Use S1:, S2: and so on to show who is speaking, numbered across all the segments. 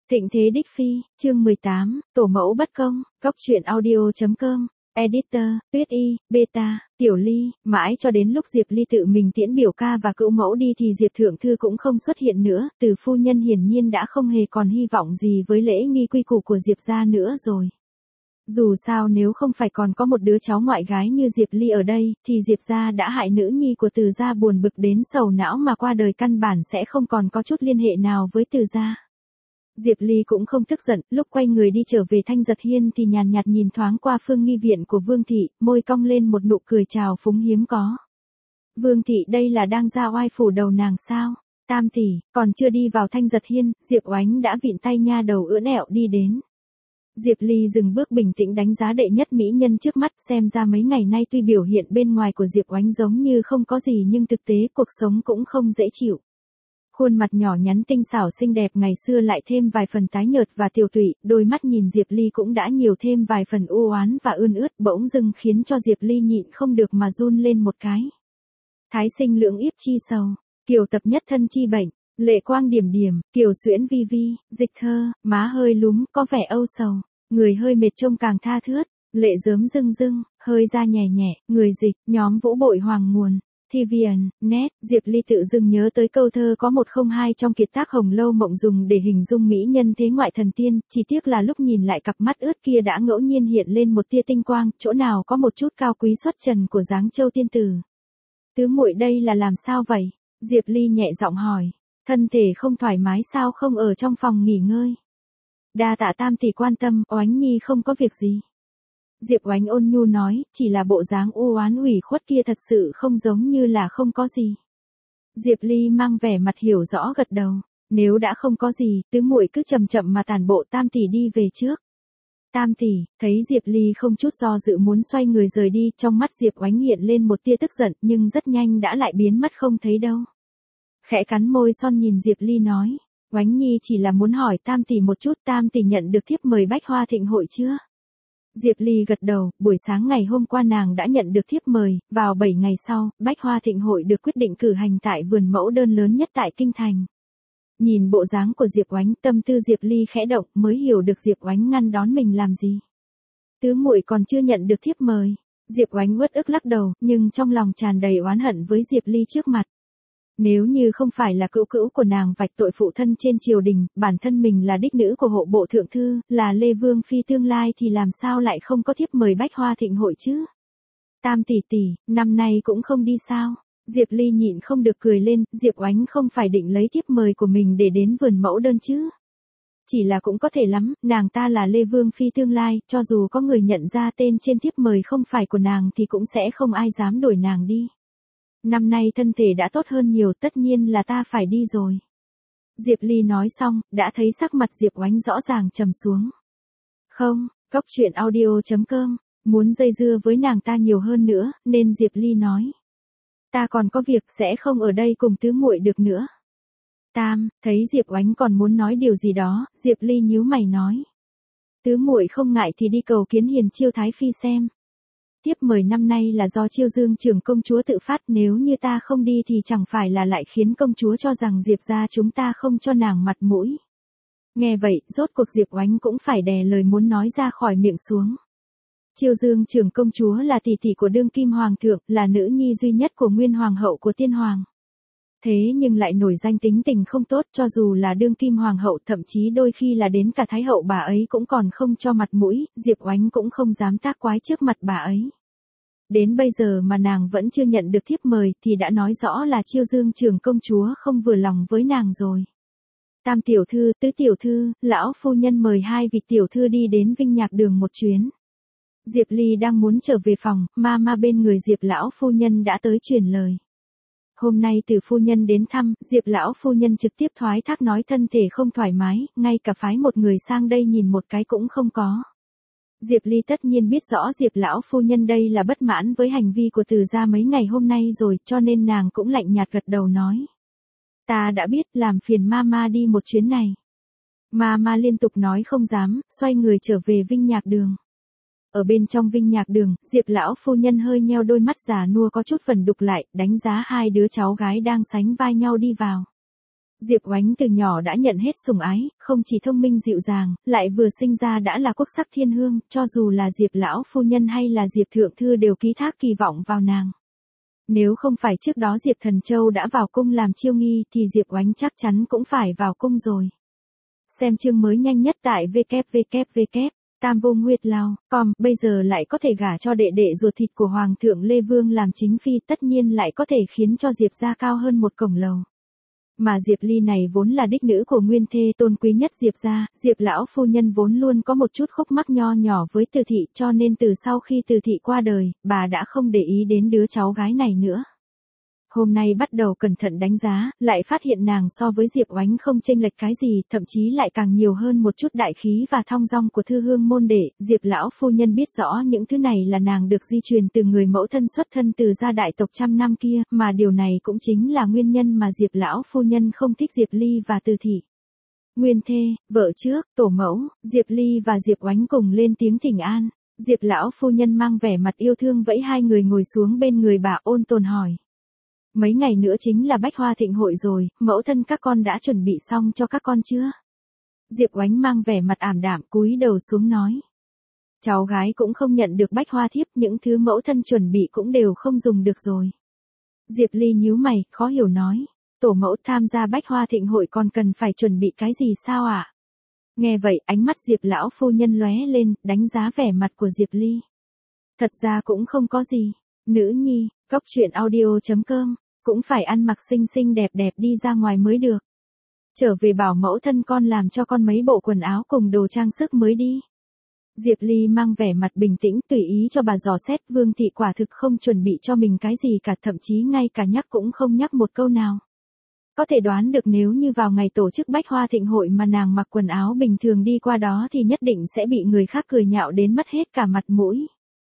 S1: Thịnh thế đích phi, chương 18, tổ mẫu bất công, góc truyện audio.com, editor, Tuyết Y, Beta, Tiểu Ly, mãi cho đến lúc Diệp Ly tự mình tiễn biểu ca và cữu mẫu đi thì Diệp Thượng Thư cũng không xuất hiện nữa, Từ phu nhân hiển nhiên đã không hề còn hy vọng gì với lễ nghi quy củ của Diệp gia nữa rồi. Dù sao nếu không phải còn có một đứa cháu ngoại gái như Diệp Ly ở đây, thì Diệp gia đã hại nữ nhi của Từ gia buồn bực đến sầu não mà qua đời căn bản sẽ không còn có chút liên hệ nào với Từ gia. Diệp Ly cũng không tức giận, lúc quay người đi trở về Thanh Giật Hiên thì nhàn nhạt nhìn thoáng qua phương nghi viện của Vương Thị, môi cong lên một nụ cười trào phúng hiếm có. Vương Thị đây là đang ra oai phủ đầu nàng sao? Tam tỷ, còn chưa đi vào Thanh Giật Hiên, Diệp Oánh đã vịn tay nha đầu ưỡn ẹo đi đến. Diệp Ly dừng bước bình tĩnh đánh giá đệ nhất mỹ nhân trước mắt, xem ra mấy ngày nay tuy biểu hiện bên ngoài của Diệp Oánh giống như không có gì nhưng thực tế cuộc sống cũng không dễ chịu. Khuôn mặt nhỏ nhắn tinh xảo xinh đẹp ngày xưa lại thêm vài phần tái nhợt và tiều tụy, đôi mắt nhìn Diệp Ly cũng đã nhiều thêm vài phần u oán và ươn ướt, bỗng dưng khiến cho Diệp Ly nhịn không được mà run lên một cái. Thái sinh lưỡng yếp chi sầu, kiều tập nhất thân chi bệnh, lệ quang điểm điểm, kiều xuyễn vi vi, dịch thơ, má hơi lúm, có vẻ âu sầu, người hơi mệt trông càng tha thướt, lệ rớm rưng rưng, hơi da nhẹ nhẹ, người dịch, nhóm vũ bội hoàng nguồn. Thi viền, nét, Diệp Ly tự dưng nhớ tới câu thơ có 102 trong kiệt tác Hồng Lâu Mộng dùng để hình dung mỹ nhân thế ngoại thần tiên, chỉ tiếc là lúc nhìn lại cặp mắt ướt kia đã ngẫu nhiên hiện lên một tia tinh quang, chỗ nào có một chút cao quý xuất trần của dáng châu tiên tử. Tứ muội đây là làm sao vậy? Diệp Ly nhẹ giọng hỏi, thân thể không thoải mái sao không ở trong phòng nghỉ ngơi? Đa tạ tam tỷ quan tâm, Oánh nhi không có việc gì. Diệp Oánh ôn nhu nói, chỉ là bộ dáng u oán ủy khuất kia thật sự không giống như là không có gì. Diệp Ly mang vẻ mặt hiểu rõ gật đầu, nếu đã không có gì, tứ muội cứ chậm chậm mà tản bộ, tam tỷ đi về trước. Tam tỷ, thấy Diệp Ly không chút do dự muốn xoay người rời đi, trong mắt Diệp Oánh hiện lên một tia tức giận nhưng rất nhanh đã lại biến mất không thấy đâu. Khẽ cắn môi son nhìn Diệp Ly nói, Oánh nhi chỉ là muốn hỏi tam tỷ một chút, tam tỷ nhận được thiếp mời Bách Hoa Thịnh hội chưa? Diệp Ly gật đầu, buổi sáng ngày hôm qua nàng đã nhận được thiếp mời, vào 7 ngày sau, Bách Hoa Thịnh hội được quyết định cử hành tại vườn mẫu đơn lớn nhất tại Kinh Thành. Nhìn bộ dáng của Diệp Oánh, tâm tư Diệp Ly khẽ động, mới hiểu được Diệp Oánh ngăn đón mình làm gì. Tứ muội còn chưa nhận được thiếp mời. Diệp Oánh uất ức lắc đầu, nhưng trong lòng tràn đầy oán hận với Diệp Ly trước mặt. Nếu như không phải là cữu cữu của nàng vạch tội phụ thân trên triều đình, bản thân mình là đích nữ của hộ bộ thượng thư, là Lê Vương phi tương lai thì làm sao lại không có thiếp mời Bách Hoa Thịnh hội chứ? Tam tỷ tỷ, năm nay cũng không đi sao? Diệp Ly nhịn không được cười lên, Diệp Oánh không phải định lấy thiếp mời của mình để đến vườn mẫu đơn chứ? Chỉ là cũng có thể lắm, nàng ta là Lê Vương phi tương lai, cho dù có người nhận ra tên trên thiếp mời không phải của nàng thì cũng sẽ không ai dám đuổi nàng đi. Năm nay thân thể đã tốt hơn nhiều, tất nhiên là ta phải đi rồi. Diệp Ly nói xong, đã thấy sắc mặt Diệp Oánh rõ ràng trầm xuống. Không, góc truyện audio.com, muốn dây dưa với nàng ta nhiều hơn nữa, nên Diệp Ly nói. Ta còn có việc sẽ không ở đây cùng tứ muội được nữa. Tam, thấy Diệp Oánh còn muốn nói điều gì đó, Diệp Ly nhíu mày nói. Tứ muội không ngại thì đi cầu kiến Hiền Chiêu Thái Phi xem. Thiếp mời năm nay là do Chiêu Dương trưởng công chúa tự phát, nếu như ta không đi thì chẳng phải là lại khiến công chúa cho rằng Diệp gia chúng ta không cho nàng mặt mũi. Nghe vậy, rốt cuộc Diệp Oánh cũng phải đè lời muốn nói ra khỏi miệng xuống. Chiêu Dương trưởng công chúa là tỷ tỷ của đương kim hoàng thượng, là nữ nhi duy nhất của nguyên hoàng hậu của tiên hoàng. Thế nhưng lại nổi danh tính tình không tốt, cho dù là đương kim hoàng hậu, thậm chí đôi khi là đến cả thái hậu bà ấy cũng còn không cho mặt mũi, Diệp Oánh cũng không dám tác quái trước mặt bà ấy. Đến bây giờ mà nàng vẫn chưa nhận được thiếp mời thì đã nói rõ là Chiêu Dương trưởng công chúa không vừa lòng với nàng rồi. Tam tiểu thư, tứ tiểu thư, lão phu nhân mời hai vị tiểu thư đi đến Vinh Nhạc Đường một chuyến. Diệp Ly đang muốn trở về phòng, ma bên người Diệp lão phu nhân đã tới truyền lời. Hôm nay từ phu nhân đến thăm, Diệp lão phu nhân trực tiếp thoái thác nói thân thể không thoải mái, ngay cả phái một người sang đây nhìn một cái cũng không có. Diệp Ly tất nhiên biết rõ Diệp lão phu nhân đây là bất mãn với hành vi của Từ gia mấy ngày hôm nay rồi, cho nên nàng cũng lạnh nhạt gật đầu nói. Ta đã biết, làm phiền mama đi một chuyến này. Mama liên tục nói không dám, xoay người trở về Vinh Nhạc Đường. Ở bên trong Vinh Nhạc Đường, Diệp lão phu nhân hơi nheo đôi mắt già nua có chút phần đục lại, đánh giá hai đứa cháu gái đang sánh vai nhau đi vào. Diệp Oánh từ nhỏ đã nhận hết sủng ái, không chỉ thông minh dịu dàng, lại vừa sinh ra đã là quốc sắc thiên hương, cho dù là Diệp lão phu nhân hay là Diệp thượng thư đều ký thác kỳ vọng vào nàng. Nếu không phải trước đó Diệp Thần Châu đã vào cung làm chiêu nghi thì Diệp Oánh chắc chắn cũng phải vào cung rồi. Xem chương mới nhanh nhất tại www. tamvonghuitlao.com, bây giờ lại có thể gả cho đệ đệ ruột thịt của Hoàng thượng Lê Vương làm chính phi, tất nhiên lại có thể khiến cho Diệp gia cao hơn một cổng lầu. Mà Diệp Ly này vốn là đích nữ của nguyên thê tôn quý nhất Diệp gia, Diệp lão phu nhân vốn luôn có một chút khúc mắc nho nhỏ với Từ thị, cho nên từ sau khi Từ thị qua đời, bà đã không để ý đến đứa cháu gái này nữa. Hôm nay bắt đầu cẩn thận đánh giá, lại phát hiện nàng so với Diệp Oánh không chênh lệch cái gì, thậm chí lại càng nhiều hơn một chút đại khí và thong dong của thư hương môn đệ. Diệp lão phu nhân biết rõ những thứ này là nàng được di truyền từ người mẫu thân xuất thân từ gia đại tộc trăm năm kia, mà điều này cũng chính là nguyên nhân mà Diệp lão phu nhân không thích Diệp Ly và Từ thị. Nguyên thê, vợ trước, tổ mẫu, Diệp Ly và Diệp Oánh cùng lên tiếng thỉnh an. Diệp lão phu nhân mang vẻ mặt yêu thương vẫy hai người ngồi xuống bên người bà, ôn tồn hỏi. Mấy ngày nữa chính là Bách Hoa Thịnh hội rồi, mẫu thân các con đã chuẩn bị xong cho các con chưa? Diệp Oánh mang vẻ mặt ảm đạm cúi đầu xuống nói. Cháu gái cũng không nhận được Bách Hoa thiếp, những thứ mẫu thân chuẩn bị cũng đều không dùng được rồi. Diệp Ly nhíu mày, khó hiểu nói. Tổ mẫu tham gia Bách Hoa Thịnh hội còn cần phải chuẩn bị cái gì sao ạ? Nghe vậy, ánh mắt Diệp lão phu nhân lóe lên, đánh giá vẻ mặt của Diệp Ly. Thật ra cũng không có gì. Nữ nhi, Cóc truyện audio.com, cũng phải ăn mặc xinh xinh đẹp đẹp đi ra ngoài mới được. Trở về bảo mẫu thân con làm cho con mấy bộ quần áo cùng đồ trang sức mới đi. Diệp Ly mang vẻ mặt bình tĩnh tùy ý cho bà dò xét. Vương thị quả thực không chuẩn bị cho mình cái gì cả, thậm chí ngay cả nhắc cũng không nhắc một câu nào. Có thể đoán được nếu như vào ngày tổ chức Bách Hoa Thịnh hội mà nàng mặc quần áo bình thường đi qua đó thì nhất định sẽ bị người khác cười nhạo đến mất hết cả mặt mũi.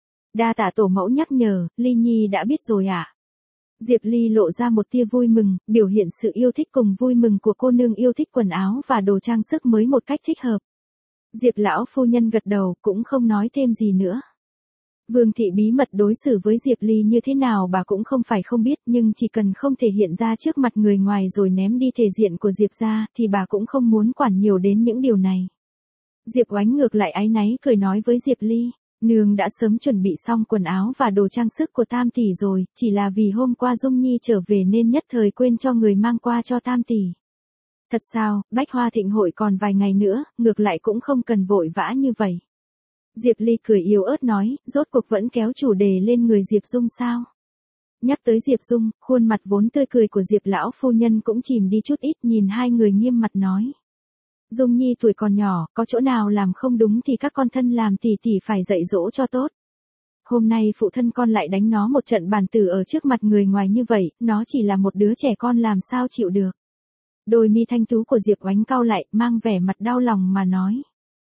S1: Đa tạ tổ mẫu nhắc nhở, Ly Nhi đã biết rồi ạ. Diệp Ly lộ ra một tia vui mừng, biểu hiện sự yêu thích cùng vui mừng của cô nương yêu thích quần áo và đồ trang sức mới một cách thích hợp. Diệp lão phu nhân gật đầu, cũng không nói thêm gì nữa. Vương thị bí mật đối xử với Diệp Ly như thế nào bà cũng không phải không biết, nhưng chỉ cần không thể hiện ra trước mặt người ngoài rồi ném đi thể diện của Diệp gia thì bà cũng không muốn quản nhiều đến những điều này. Diệp Oánh ngược lại áy náy cười nói với Diệp Ly. Nương đã sớm chuẩn bị xong quần áo và đồ trang sức của Tam tỷ rồi, chỉ là vì hôm qua Dung Nhi trở về nên nhất thời quên cho người mang qua cho Tam tỷ. Thật sao, Bách Hoa Thịnh hội còn vài ngày nữa, ngược lại cũng không cần vội vã như vậy. Diệp Ly cười yếu ớt nói, rốt cuộc vẫn kéo chủ đề lên người Diệp Dung sao? Nhắc tới Diệp Dung, khuôn mặt vốn tươi cười của Diệp lão phu nhân cũng chìm đi chút ít, nhìn hai người nghiêm mặt nói. Dung Nhi tuổi còn nhỏ, có chỗ nào làm không đúng thì các con thân làm tỷ tỷ phải dạy dỗ cho tốt. Hôm nay phụ thân con lại đánh nó một trận bàn tử ở trước mặt người ngoài như vậy, nó chỉ là một đứa trẻ con làm sao chịu được. Đôi mi thanh tú của Diệp Oánh cau lại, mang vẻ mặt đau lòng mà nói.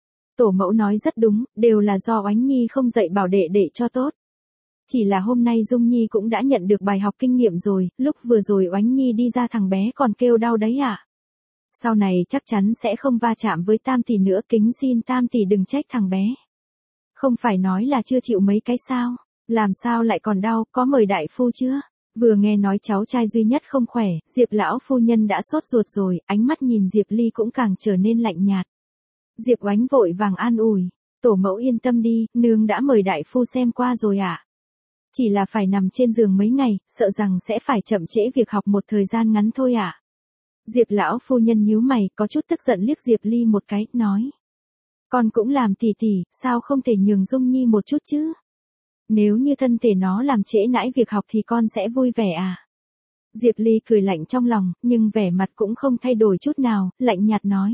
S1: Tổ mẫu nói rất đúng, đều là do Oánh Nhi không dạy bảo đệ đệ cho tốt. Chỉ là hôm nay Dung Nhi cũng đã nhận được bài học kinh nghiệm rồi, lúc vừa rồi Oánh Nhi đi ra thằng bé còn kêu đau đấy ạ. Sau này chắc chắn sẽ không va chạm với Tam tỷ nữa, kính xin Tam tỷ đừng trách thằng bé. Không phải nói là chưa chịu mấy cái sao, làm sao lại còn đau, có mời đại phu chưa? Vừa nghe nói cháu trai duy nhất không khỏe, Diệp lão phu nhân đã sốt ruột rồi, ánh mắt nhìn Diệp Ly cũng càng trở nên lạnh nhạt. Diệp Oánh vội vàng an ủi, tổ mẫu yên tâm đi, nương đã mời đại phu xem qua rồi ạ. Chỉ là phải nằm trên giường mấy ngày, sợ rằng sẽ phải chậm trễ việc học một thời gian ngắn thôi ạ. Diệp lão phu nhân nhíu mày, có chút tức giận liếc Diệp Ly một cái, nói. Con cũng làm tỷ tỷ, sao không thể nhường Dung Nhi một chút chứ? Nếu như thân thể nó làm trễ nãi việc học thì con sẽ vui vẻ à? Diệp Ly cười lạnh trong lòng, nhưng vẻ mặt cũng không thay đổi chút nào, lạnh nhạt nói.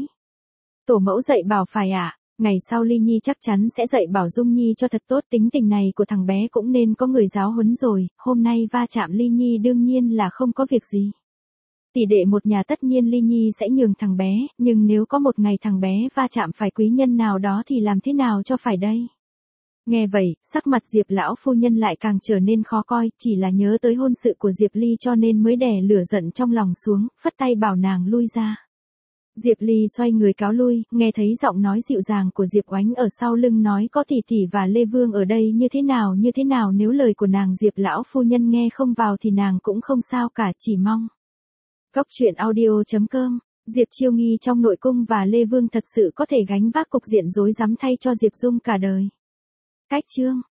S1: Tổ mẫu dạy bảo phải ạ, ngày sau Ly Nhi chắc chắn sẽ dạy bảo Dung Nhi cho thật tốt, tính tình này của thằng bé cũng nên có người giáo huấn rồi, hôm nay va chạm Ly Nhi đương nhiên là không có việc gì. Tỷ đệ một nhà tất nhiên Ly Nhi sẽ nhường thằng bé, nhưng nếu có một ngày thằng bé va chạm phải quý nhân nào đó thì làm thế nào cho phải đây? Nghe vậy, sắc mặt Diệp lão phu nhân lại càng trở nên khó coi, chỉ là nhớ tới hôn sự của Diệp Ly cho nên mới đè lửa giận trong lòng xuống, phất tay bảo nàng lui ra. Diệp Ly xoay người cáo lui, nghe thấy giọng nói dịu dàng của Diệp Oánh ở sau lưng nói có tỷ tỷ và Lê Vương ở đây như thế nào nếu lời của nàng Diệp lão phu nhân nghe không vào thì nàng cũng không sao cả, chỉ mong. Góc truyện audio.com, Diệp Chiêu nghi trong nội cung và Lê Vương thật sự có thể gánh vác cục diện rối rắm thay cho Diệp Dung cả đời. Cách chương